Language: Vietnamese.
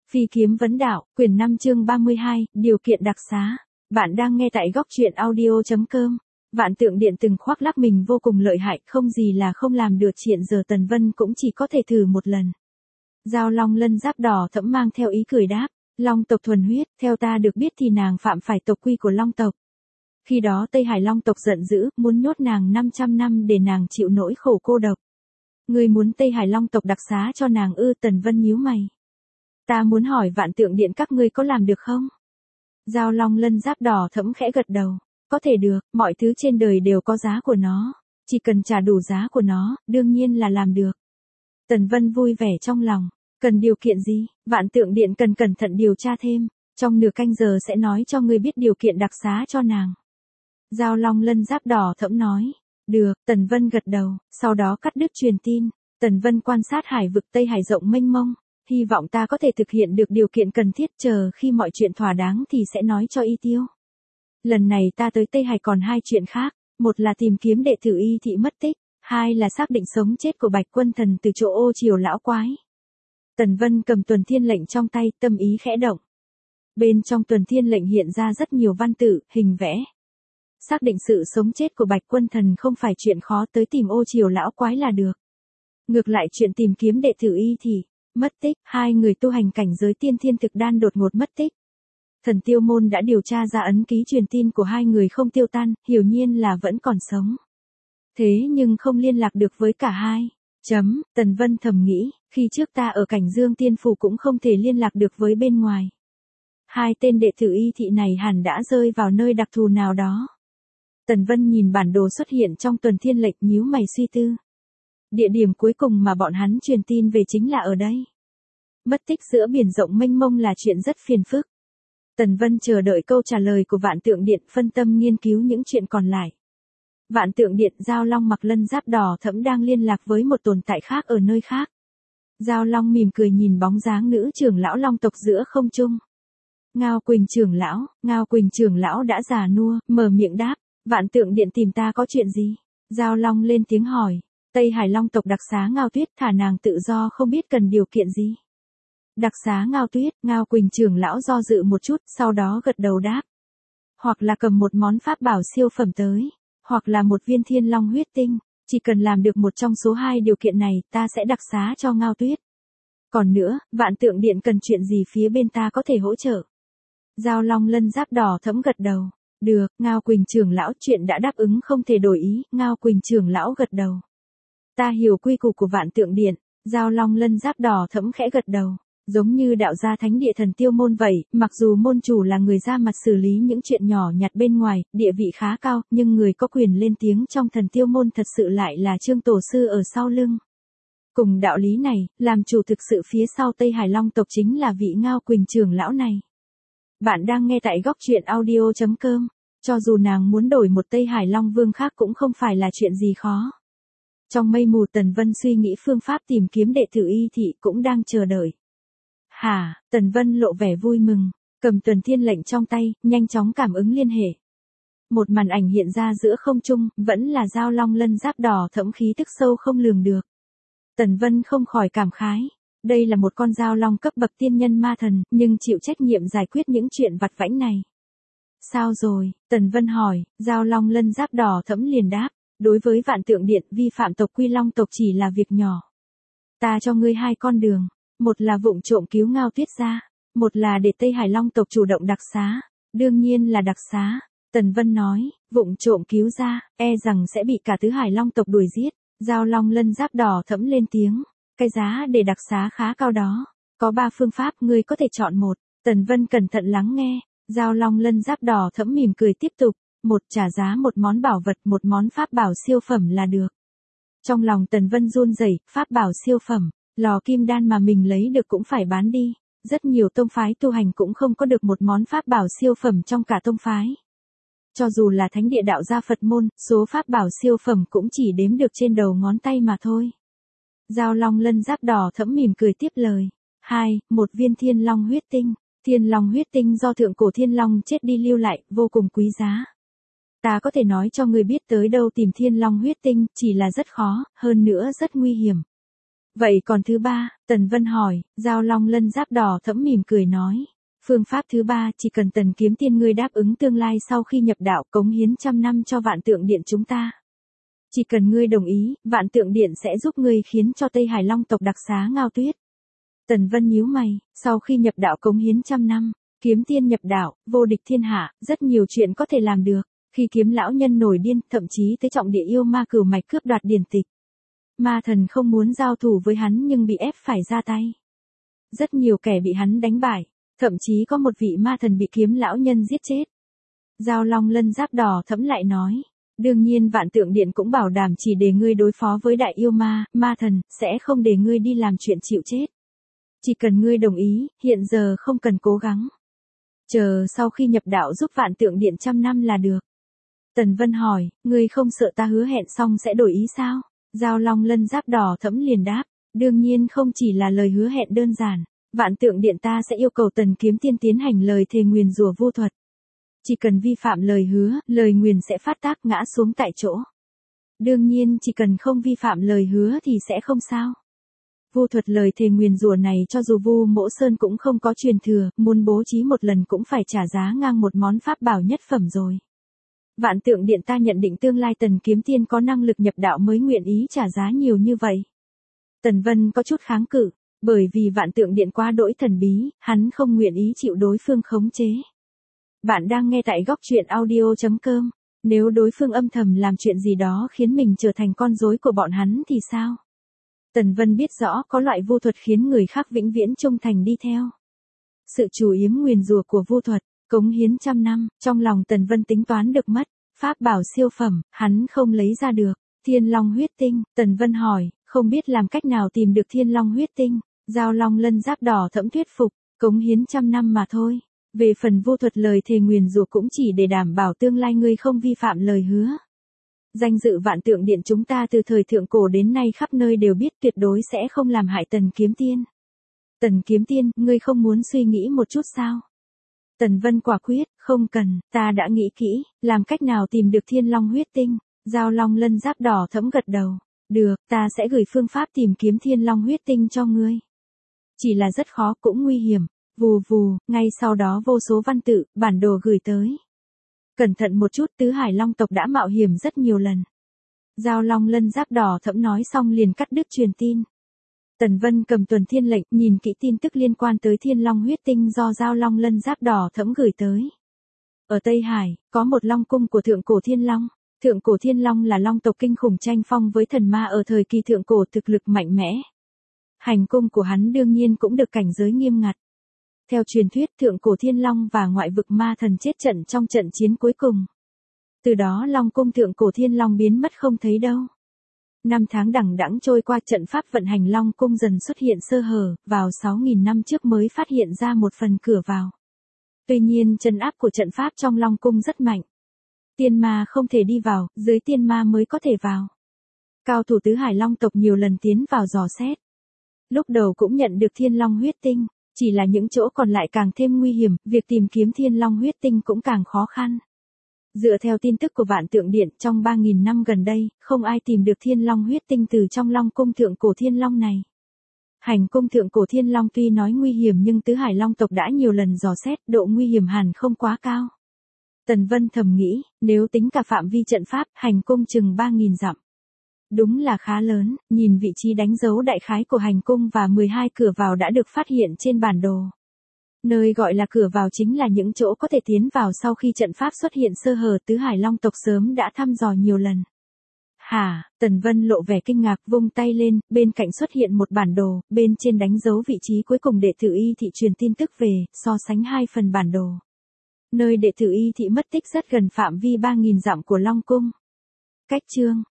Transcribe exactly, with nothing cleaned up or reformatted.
Phi kiếm vấn đạo, quyển năm chương ba mươi hai, điều kiện đặc xá. Bạn đang nghe tại góc truyện audio.com. Vạn Tượng Điện từng khoác lác mình vô cùng lợi hại, không gì là không làm được, hiện giờ Tần Vân cũng chỉ có thể thử một lần. Giao Long Lân giáp đỏ thẫm mang theo ý cười đáp, Long tộc thuần huyết, theo ta được biết thì nàng phạm phải tộc quy của Long tộc. Khi đó Tây Hải Long tộc giận dữ, muốn nhốt nàng năm trăm năm để nàng chịu nỗi khổ cô độc. Ngươi muốn Tây Hải Long tộc đặc xá cho nàng ư? Tần Vân nhíu mày. Ta muốn hỏi Vạn Tượng Điện các ngươi có làm được không? Giao Long Lân giáp đỏ thẫm khẽ gật đầu. Có thể được, mọi thứ trên đời đều có giá của nó. Chỉ cần trả đủ giá của nó, đương nhiên là làm được. Tần Vân vui vẻ trong lòng. Cần điều kiện gì? Vạn Tượng Điện cần cẩn thận điều tra thêm. Trong nửa canh giờ sẽ nói cho ngươi biết điều kiện đặc xá cho nàng. Giao Long Lân giáp đỏ thẫm nói. Được, Tần Vân gật đầu, sau đó cắt đứt truyền tin. Tần Vân quan sát hải vực Tây Hải rộng mênh mông. Hy vọng ta có thể thực hiện được điều kiện cần thiết, chờ khi mọi chuyện thỏa đáng thì sẽ nói cho Y Tiêu. Lần này ta tới Tây Hải còn hai chuyện khác, một là tìm kiếm đệ tử Y Thị mất tích, hai là xác định sống chết của Bạch Quân Thần từ chỗ Ô Triều lão quái. Tần Vân cầm tuần thiên lệnh trong tay, tâm ý khẽ động. Bên trong tuần thiên lệnh hiện ra rất nhiều văn tự, hình vẽ. Xác định sự sống chết của Bạch Quân Thần không phải chuyện khó, tới tìm Ô Triều lão quái là được. Ngược lại chuyện tìm kiếm đệ tử Y Thị mất tích, hai người tu hành cảnh giới tiên thiên thực đan đột ngột mất tích. Thần Tiêu Môn đã điều tra ra ấn ký truyền tin của hai người không tiêu tan, hiển nhiên là vẫn còn sống. Thế nhưng không liên lạc được với cả hai. Chấm, Tần Vân thầm nghĩ, khi trước ta ở cảnh Dương Tiên Phủ cũng không thể liên lạc được với bên ngoài. Hai tên đệ tử Y Thị này hẳn đã rơi vào nơi đặc thù nào đó. Tần Vân nhìn bản đồ xuất hiện trong tuần thiên lệnh, nhíu mày suy tư. Địa điểm cuối cùng mà bọn hắn truyền tin về chính là ở đây. Mất tích giữa biển rộng mênh mông là chuyện rất phiền phức. Tần Vân chờ đợi câu trả lời của Vạn Tượng Điện, phân tâm nghiên cứu những chuyện còn lại. Vạn Tượng Điện, Giao Long mặc lân giáp đỏ thẫm đang liên lạc với một tồn tại khác ở nơi khác. Giao Long mỉm cười nhìn bóng dáng nữ trưởng lão Long tộc giữa không trung. Ngao Quỳnh trưởng lão, Ngao Quỳnh trưởng lão đã già nua, mở miệng đáp, Vạn Tượng Điện tìm ta có chuyện gì? Giao Long lên tiếng hỏi. Tây Hải Long tộc đặc xá Ngao Tuyết, thả nàng tự do, không biết cần điều kiện gì. Đặc xá Ngao Tuyết, Ngao Quỳnh trưởng lão do dự một chút, sau đó gật đầu đáp. Hoặc là cầm một món pháp bảo siêu phẩm tới, hoặc là một viên thiên long huyết tinh, chỉ cần làm được một trong số hai điều kiện này, ta sẽ đặc xá cho Ngao Tuyết. Còn nữa, Vạn Tượng Điện cần chuyện gì phía bên ta có thể hỗ trợ? Giao Long Lân giáp đỏ thẫm gật đầu. Được, Ngao Quỳnh trưởng lão, chuyện đã đáp ứng không thể đổi ý. Ngao Quỳnh trưởng lão gật đầu. Ta hiểu quy củ của Vạn Tượng Điện. Giao Long Lân giáp đỏ thẫm khẽ gật đầu. Giống như đạo gia thánh địa Thần Tiêu Môn vậy, mặc dù môn chủ là người ra mặt xử lý những chuyện nhỏ nhặt bên ngoài, địa vị khá cao, nhưng người có quyền lên tiếng trong Thần Tiêu Môn thật sự lại là Trương Tổ Sư ở sau lưng. Cùng đạo lý này, làm chủ thực sự phía sau Tây Hải Long tộc chính là vị Ngao Quỳnh trưởng lão này. Bạn đang nghe tại góc truyện audio.com. Cho dù nàng muốn đổi một Tây Hải Long Vương khác cũng không phải là chuyện gì khó. Trong mây mù, Tần Vân suy nghĩ phương pháp tìm kiếm đệ tử Y Thị, cũng đang chờ đợi. Hả, Tần Vân lộ vẻ vui mừng, cầm tuần thiên lệnh trong tay, nhanh chóng cảm ứng liên hệ. Một màn ảnh hiện ra giữa không trung, vẫn là Giao Long Lân giáp đỏ thẫm, khí tức sâu không lường được. Tần Vân không khỏi cảm khái. Đây là một con giao long cấp bậc tiên nhân ma thần, nhưng chịu trách nhiệm giải quyết những chuyện vặt vãnh này. Sao rồi? Tần Vân hỏi. Giao Long Lân giáp đỏ thẫm liền đáp. Đối với Vạn Tượng Điện, vi phạm tộc quy Long tộc chỉ là việc nhỏ. Ta cho ngươi hai con đường. Một là vụng trộm cứu Ngao Tuyết ra. Một là để Tây Hải Long tộc chủ động đặc xá. Đương nhiên là đặc xá. Tần Vân nói. Vụng trộm cứu ra, e rằng sẽ bị cả tứ Hải Long tộc đuổi giết. Giao Long Lân giáp đỏ thẫm lên tiếng. Cái giá để đặc xá khá cao đó. Có ba phương pháp, ngươi có thể chọn một. Tần Vân cẩn thận lắng nghe. Giao Long Lân giáp đỏ thẫm mỉm cười tiếp tục. Một, trả giá một món bảo vật, một món pháp bảo siêu phẩm là được. Trong lòng Tần Vân run rẩy, pháp bảo siêu phẩm, lò kim đan mà mình lấy được cũng phải bán đi. Rất nhiều tông phái tu hành cũng không có được một món pháp bảo siêu phẩm trong cả tông phái. Cho dù là thánh địa đạo gia Phật môn, số pháp bảo siêu phẩm cũng chỉ đếm được trên đầu ngón tay mà thôi. Giao Long Lân giáp đỏ thẫm mỉm cười tiếp lời. Hai, một viên thiên long huyết tinh. Thiên long huyết tinh do thượng cổ thiên long chết đi lưu lại, vô cùng quý giá. Ta có thể nói cho người biết tới đâu tìm thiên long huyết tinh, chỉ là rất khó, hơn nữa rất nguy hiểm. Vậy còn thứ ba, Tần Vân hỏi, Giao Long Lân Giáp Đỏ Thẫm mỉm cười nói. Phương pháp thứ ba, chỉ cần Tần Kiếm Tiên ngươi đáp ứng tương lai sau khi nhập đạo cống hiến trăm năm cho Vạn Tượng Điện chúng ta. Chỉ cần ngươi đồng ý, Vạn Tượng Điện sẽ giúp ngươi khiến cho Tây Hải Long tộc đặc xá Ngao Tuyết. Tần Vân nhíu mày, sau khi nhập đạo cống hiến trăm năm, Kiếm Tiên nhập đạo, vô địch thiên hạ, rất nhiều chuyện có thể làm được. Khi Kiếm lão nhân nổi điên, thậm chí tới trọng địa yêu ma cửu mạch cướp đoạt điển tịch. Ma thần không muốn giao thủ với hắn nhưng bị ép phải ra tay. Rất nhiều kẻ bị hắn đánh bại, thậm chí có một vị ma thần bị Kiếm lão nhân giết chết. Giao Long Lân Giáp Đỏ Thẫm lại nói, đương nhiên Vạn Tượng Điện cũng bảo đảm chỉ để ngươi đối phó với đại yêu ma, ma thần, sẽ không để ngươi đi làm chuyện chịu chết. Chỉ cần ngươi đồng ý, hiện giờ không cần cố gắng. Chờ sau khi nhập đạo giúp Vạn Tượng Điện trăm năm là được. Tần Vân hỏi, ngươi không sợ ta hứa hẹn xong sẽ đổi ý sao? Giao Long Lân Giáp Đỏ Thẫm liền đáp, đương nhiên không chỉ là lời hứa hẹn đơn giản, Vạn Tượng Điện ta sẽ yêu cầu Tần Kiếm Tiên tiến hành lời thề nguyền rủa vô thuật. Chỉ cần vi phạm lời hứa, lời nguyền sẽ phát tác ngã xuống tại chỗ. Đương nhiên chỉ cần không vi phạm lời hứa thì sẽ không sao. Vô thuật lời thề nguyền rủa này cho dù Vu Mỗ Sơn cũng không có truyền thừa, muốn bố trí một lần cũng phải trả giá ngang một món pháp bảo nhất phẩm rồi. Vạn Tượng Điện ta nhận định tương lai Tần Kiếm Tiên có năng lực nhập đạo mới nguyện ý trả giá nhiều như vậy. Tần Vân có chút kháng cự, bởi vì Vạn Tượng Điện quá đỗi thần bí, hắn không nguyện ý chịu đối phương khống chế. Bạn đang nghe tại góc truyện audio chấm com, nếu đối phương âm thầm làm chuyện gì đó khiến mình trở thành con rối của bọn hắn thì sao? Tần Vân biết rõ có loại vô thuật khiến người khác vĩnh viễn trung thành đi theo. Sự chủ yếm nguyền rủa của vô thuật, cống hiến trăm năm, trong lòng Tần Vân tính toán được mất, pháp bảo siêu phẩm, hắn không lấy ra được. Thiên Long huyết tinh, Tần Vân hỏi, không biết làm cách nào tìm được Thiên Long huyết tinh. Giao Long Lân Giáp Đỏ Thẫm thuyết phục, cống hiến trăm năm mà thôi. Về phần vô thuật lời thề nguyền rủa cũng chỉ để đảm bảo tương lai ngươi không vi phạm lời hứa. Danh dự Vạn Tượng Điện chúng ta từ thời thượng cổ đến nay khắp nơi đều biết tuyệt đối sẽ không làm hại Tần Kiếm Tiên. Tần Kiếm Tiên, ngươi không muốn suy nghĩ một chút sao? Tần Vân quả quyết, không cần, ta đã nghĩ kỹ, làm cách nào tìm được Thiên Long huyết tinh. Giao Long Lân Giáp Đỏ Thẫm gật đầu. Được, ta sẽ gửi phương pháp tìm kiếm Thiên Long huyết tinh cho ngươi. Chỉ là rất khó cũng nguy hiểm. Vù vù, ngay sau đó vô số văn tự, bản đồ gửi tới. Cẩn thận một chút, Tứ Hải Long tộc đã mạo hiểm rất nhiều lần. Giao Long Lân Giáp Đỏ Thẫm nói xong liền cắt đứt truyền tin. Tần Vân cầm tuần thiên lệnh, nhìn kỹ tin tức liên quan tới Thiên Long huyết tinh do Giao Long Lân Giáp Đỏ Thẫm gửi tới. Ở Tây Hải, có một long cung của Thượng Cổ Thiên Long. Thượng Cổ Thiên Long là long tộc kinh khủng tranh phong với thần ma ở thời kỳ thượng cổ, thực lực mạnh mẽ. Hành cung của hắn đương nhiên cũng được cảnh giới nghiêm ngặt. Theo truyền thuyết Thượng Cổ Thiên Long và ngoại vực ma thần chết trận trong trận chiến cuối cùng. Từ đó Long cung Thượng Cổ Thiên Long biến mất không thấy đâu. Năm tháng đằng đẵng trôi qua, trận pháp vận hành Long cung dần xuất hiện sơ hở, vào sáu nghìn năm trước mới phát hiện ra một phần cửa vào. Tuy nhiên trấn áp của trận pháp trong Long cung rất mạnh. Tiên ma không thể đi vào, dưới tiên ma mới có thể vào. Cao thủ Tứ Hải Long tộc nhiều lần tiến vào dò xét. Lúc đầu cũng nhận được Thiên Long huyết tinh. Chỉ là những chỗ còn lại càng thêm nguy hiểm, việc tìm kiếm Thiên Long huyết tinh cũng càng khó khăn. Dựa theo tin tức của Vạn Tượng Điện, trong ba nghìn năm gần đây, không ai tìm được Thiên Long huyết tinh từ trong Long cung Thượng Cổ Thiên Long này. Hành cung Thượng Cổ Thiên Long tuy nói nguy hiểm nhưng Tứ Hải Long tộc đã nhiều lần dò xét, độ nguy hiểm hẳn không quá cao. Tần Vân thầm nghĩ, nếu tính cả phạm vi trận pháp, hành cung chừng ba nghìn dặm. Đúng là khá lớn, nhìn vị trí đánh dấu đại khái của hành cung và mười hai cửa vào đã được phát hiện trên bản đồ. Nơi gọi là cửa vào chính là những chỗ có thể tiến vào sau khi trận pháp xuất hiện sơ hở, Tứ Hải Long tộc sớm đã thăm dò nhiều lần. Hả, Tần Vân lộ vẻ kinh ngạc, vung tay lên, bên cạnh xuất hiện một bản đồ, bên trên đánh dấu vị trí cuối cùng đệ tử Y Thị truyền tin tức về, so sánh hai phần bản đồ. Nơi đệ tử Y Thị mất tích rất gần phạm vi ba nghìn dặm của Long cung. Cách chương